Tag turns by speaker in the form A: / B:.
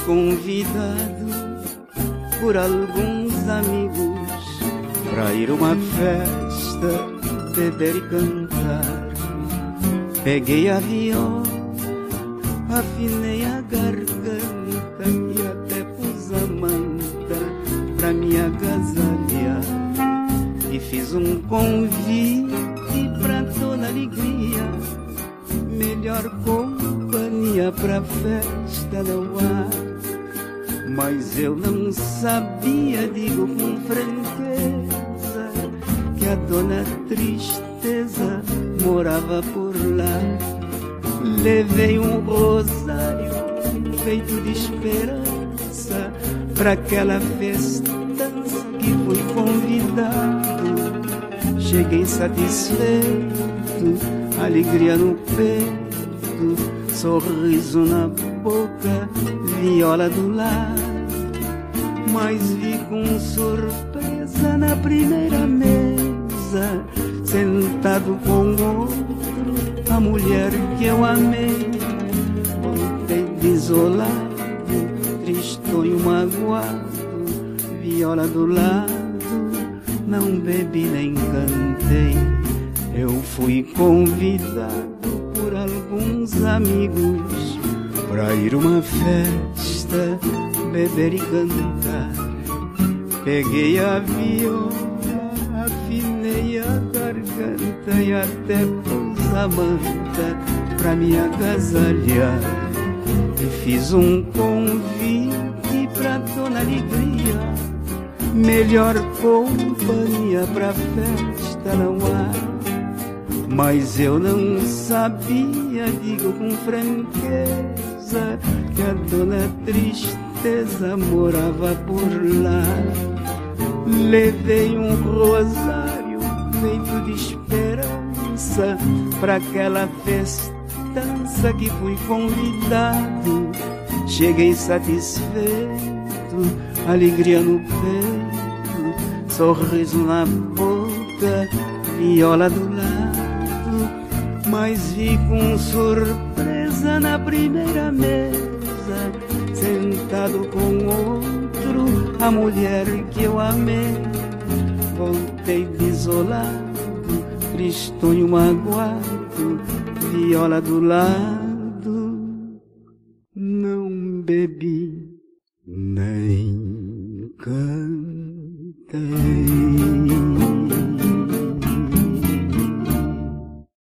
A: convidado por alguns amigos pra ir a uma festa, beber e cantar. Peguei a viola, afinei a garganta e até pus a manta pra me agasalhar. E fiz um convite pra toda alegria, melhor companhia pra festa não há. Mas eu não sabia, digo com franqueza, que a dona Tristeza morava por lá. Levei um rosário feito de esperança pra aquela festança que fui convidado. Cheguei satisfeito, alegria no peito, sorriso na boca, viola do lado. Mas vi com surpresa na primeira mesa, sentado com outro, a mulher que eu amei. Voltei desolado, tristonho magoado, viola do lado, não bebi nem cantei. Eu fui convidado por alguns amigos pra ir uma festa, beber e cantar. Peguei a viola, afinei a garganta e até pus a manta pra me agasalhar. E fiz um convite pra dona Alegria, melhor companhia pra festa não há. Mas eu não sabia, digo com franqueza, que a dona Tristeza morava por lá. Levei um rosário feito de esperança pra aquela festança que fui convidado. Cheguei satisfeito, alegria no peito, sorriso na boca, viola do lado. Mas vi com surpresa na primeira mesa, sentado com outro, a mulher que eu amei. Voltei desolado, tristonho magoado, viola do lado, não bebi nem cantei.